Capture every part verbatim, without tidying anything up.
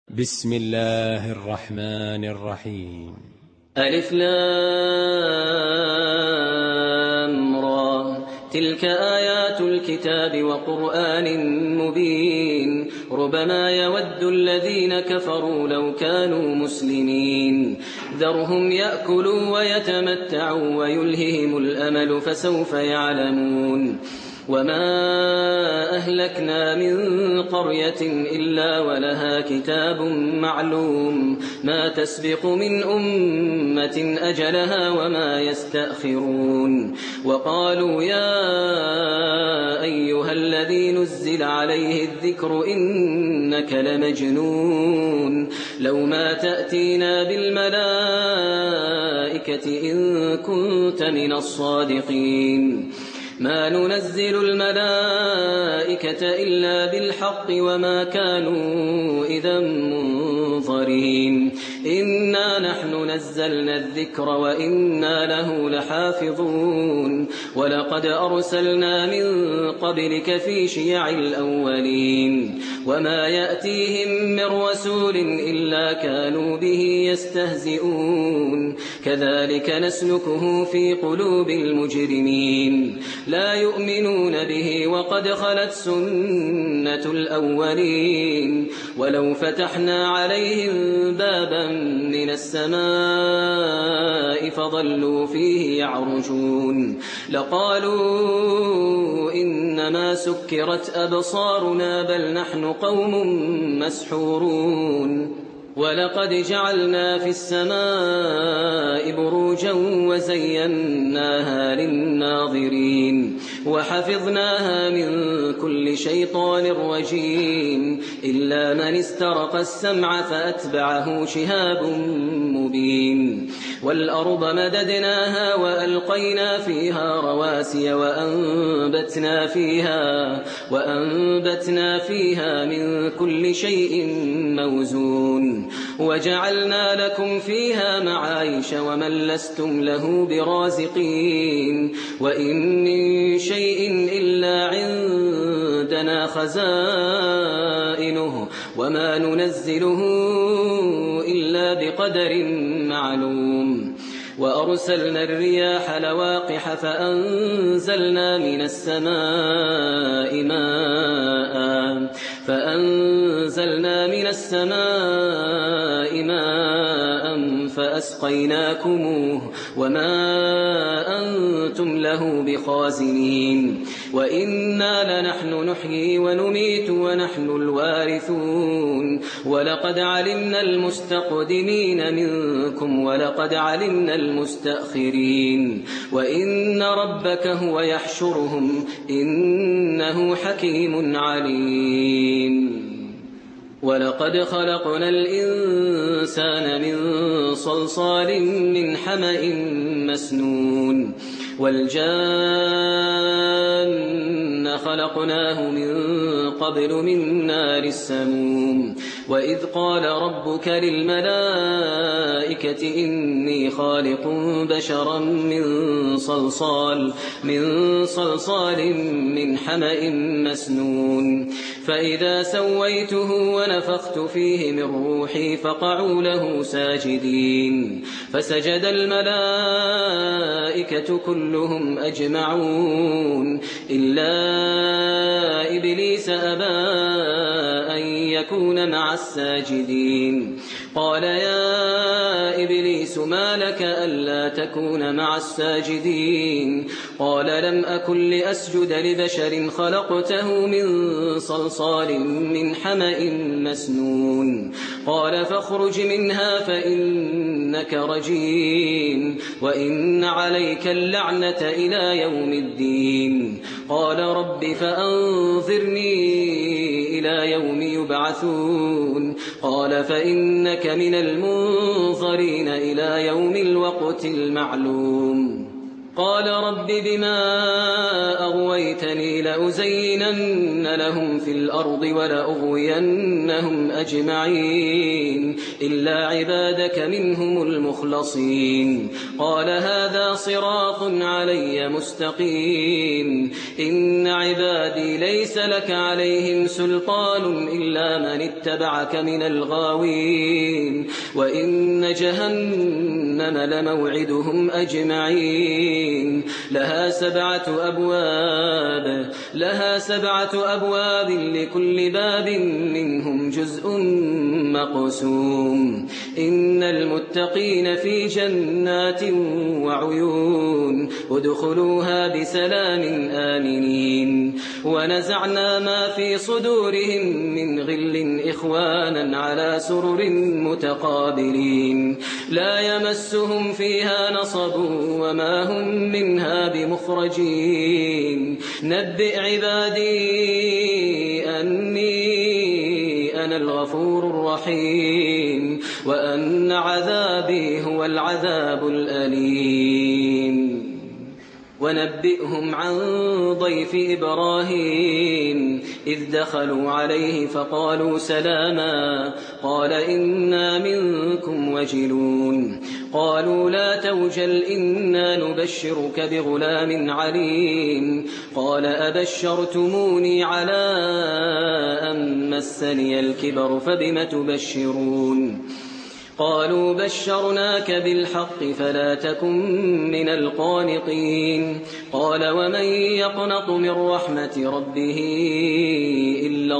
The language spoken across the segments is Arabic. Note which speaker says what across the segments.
Speaker 1: بسم الله الرحمن الرحيم.
Speaker 2: ألف لام را تلك آيات الكتاب وقرآن مبين ربما يود الذين كفروا لو كانوا مسلمين ذرهم يأكلوا ويتمتعوا ويلههم الأمل فسوف يعلمون وما أهلكنا من قرية إلا ولها كتاب معلوم ما تسبق من أمة أجلها وما يستأخرون وقالوا يا أيها الذي نزل عليه الذكر إنك لمجنون لو ما تأتينا بالملائكة إن كنت من الصادقين ما ننزل الملائكة إلا بالحق وما كانوا إذا منظرين إنا نحن نزلنا الذكر وإنا له لحافظون ولقد أرسلنا من قبلك في شيع الأولين وما يأتيهم من رسول إلا كانوا به يستهزئون كذلك نسلكه في قلوب المجرمين لا يؤمنون به وقد خلت سنة الأولين ولو فتحنا عليهم بابا من السماء فظلوا فيه يعرجون لقالوا إنما سكرت أبصارنا بل نحن قوم مسحورون ولقد جعلنا في السماء بروجا وزيناها للناظرين وحفظناها من كل شيطان رجيم إلا من استرق السمع فأتبعه شهاب مبين والأرض مددناها وألقينا فيها رواسي وأنبتنا فيها وأنبتنا فيها من كل شيء موزون وجعلنا لكم فيها معايش ومن لستم له برازقين وإن من شيء إلا عندنا خزائنه وما ننزله إلا بقدر معلوم وأرسلنا الرياح لواقح فأنزلنا من السماء ماء فأنزلنا من السماء ماء فأسقيناكموه وما أنتم له بخازنين وإنا لنحن نحيي ونميت ونحن الوارثون ولقد علمنا المستقدمين منكم ولقد علمنا المستأخرين وإن ربك هو يحشرهم إنه حكيم عليم ولقد خلقنا الإنسان من صلصال من حمأ مسنون والجان خلقناه من قبل من نار السموم وإذ قال ربك للملائكة إني خالق بشرا من صلصال من صلصال من حمأ مسنون فإذا سويته ونفخت فيه من روحي فقعوا له ساجدين فسجد الملائكة كلهم أجمعون إلا إبليس أبى أن يكون مع الساجدين قال يا إبليس ما لك ألا تكون مع الساجدين قال لم أكن لأسجد لبشر خلقته من صلصال من حمأ مسنون قال فاخرج منها فإنك رجيم وإن عليك اللعنة إلى يوم الدين قال رب فأنظرني إلى يوم يبعثون قال فإنك من المنظرين إلى يوم الوقت المعلوم قال رب بما أغويتني لأزينن لهم في الأرض ولأغوينهم أجمعين إلا عبادك منهم المخلصين قال هذا صراط علي مستقيم إن عبادي ليس لك عليهم سلطان إلا من اتبعك من الغاوين وإن جهنم لموعدهم أجمعين لها سبعة أبواب لها سبعة أبواب لكل باب منهم جزء مقسوم إن المتقين في جنات وعيون ادخلوها بسلام آمنين ونزعنا ما في صدورهم من غل إخوانا على سرر متقابلين لا يمسهم فيها نصب وما هم منها بمخرجين نبئ عبادي أني أنا الغفور الرحيم وأن عذابي هو العذاب الأليم ونبئهم عن ضيف إبراهيم إذ دخلوا عليه فقالوا سلاما قال إنا منكم وجلون قالوا لا توجل إنا نبشرك بغلام عليم قال أبشرتموني على أن مسني الكبر فبم تبشرون قالوا بشرناك بالحق فلا تكن من القانطين قال ومن يقنط من رحمة ربه إلا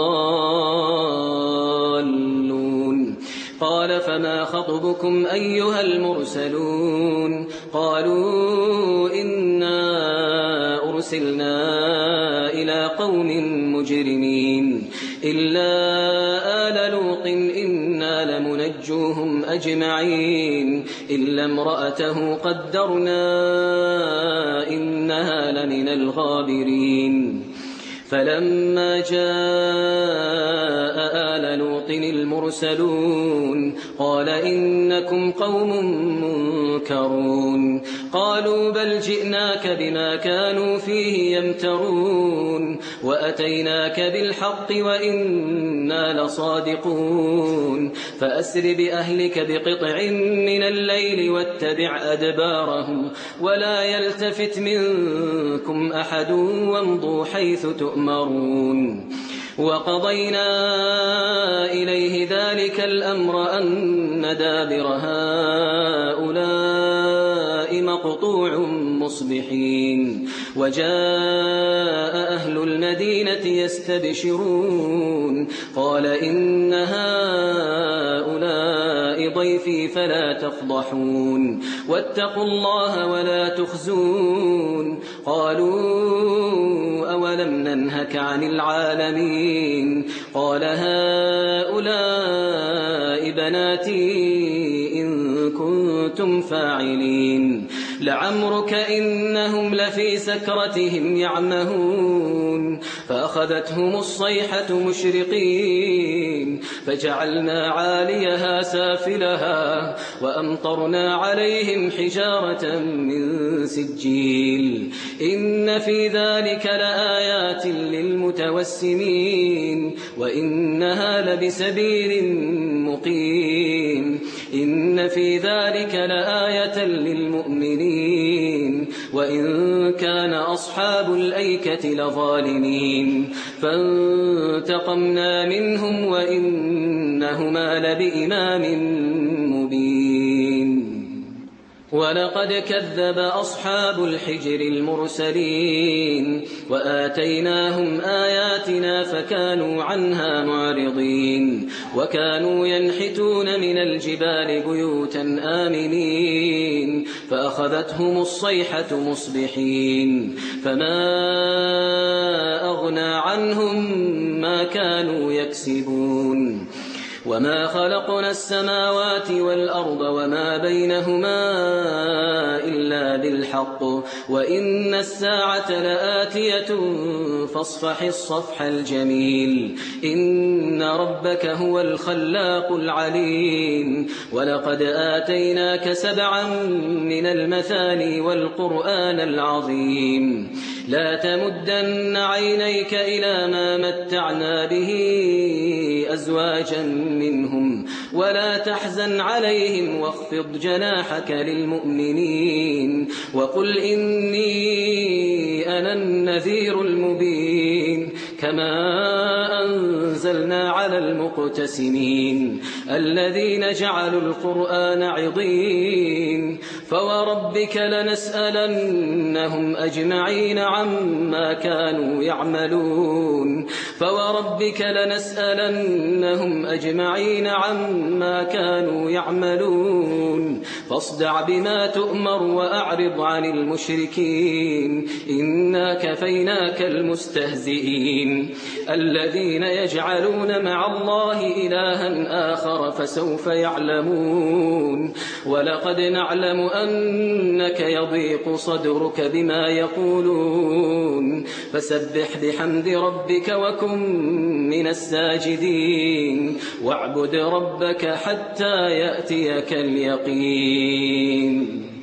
Speaker 2: الضالون قال فما خطبكم أيها المرسلون قالوا إنا أرسلنا إلى قوم مجرمين إلا آل لوط إنا لمنجوهم أجمعين إلا امرأته قدرنا إنها لمن الغابرين فلما جاء آل لوط المرسلون قال إنكم قوم منكرون قالوا بل جئناك بما كانوا فيه يمترون وأتيناك بالحق وإنا لصادقون فأسر بأهلك بقطع من الليل واتبع أدبارهم ولا يلتفت منكم أحد وامضوا حيث تؤمرون وقضينا إليه ذلك الأمر أن دابر هؤلاء مقطوع مصبحين وجاء أهل المدينة يستبشرون قال إن هؤلاء ضيفي فلا تفضحون واتقوا الله ولا تخزون قالوا أولم ننهك عن العالمين قال هؤلاء بناتي إن كنتم فاعلين لعمرك إنهم لفي سكرتهم يعمهون فأخذتهم الصيحة مشرقين فجعلنا عاليها سافلها وأمطرنا عليهم حجارة من سجيل إن في ذلك لآيات للمتوسمين وإنها لبسبيل مقيم إن في ذلك لآية للمؤمنين وإن كان أصحاب الأيكة لظالمين فانتقمنا منهم وإنهما لبإمام مبين ولقد كذب أصحاب الحجر المرسلين وآتيناهم آياتنا فكانوا عنها معرضين وكانوا ينحتون من الجبال بيوتا آمنين فأخذتهم الصيحة مصبحين فما أغنى عنهم ما كانوا يكسبون وما خلقنا السماوات والأرض وما بينهما إلا بالحق وإن الساعة لآتية فاصفح الصفح الجميل إن ربك هو الخلاق العليم ولقد آتيناك سبعا من المثاني والقرآن العظيم لا تمدن عينيك إلى ما متعنا به أزواجا منهم ولا تحزن عليهم واخفض جناحك للمؤمنين وقل إني أنا النذير المبين كما أنزلنا على المقتسمين الذين جعلوا القرآن عضين فوربك لنسألنهم أجمعين عما كانوا يعملون فوربك لنسألنهم أجمعين عما كانوا يعملون فاصدع بما تؤمر وأعرض عن المشركين إنا كفيناك المستهزئين الذين يجعلون مع الله إلها آخر فسوف يعلمون ولقد نعلم أنك يضيق صدرك بما يقولون فسبح بحمد ربك وكن من الساجدين واعبد ربك حتى يأتيك اليقين.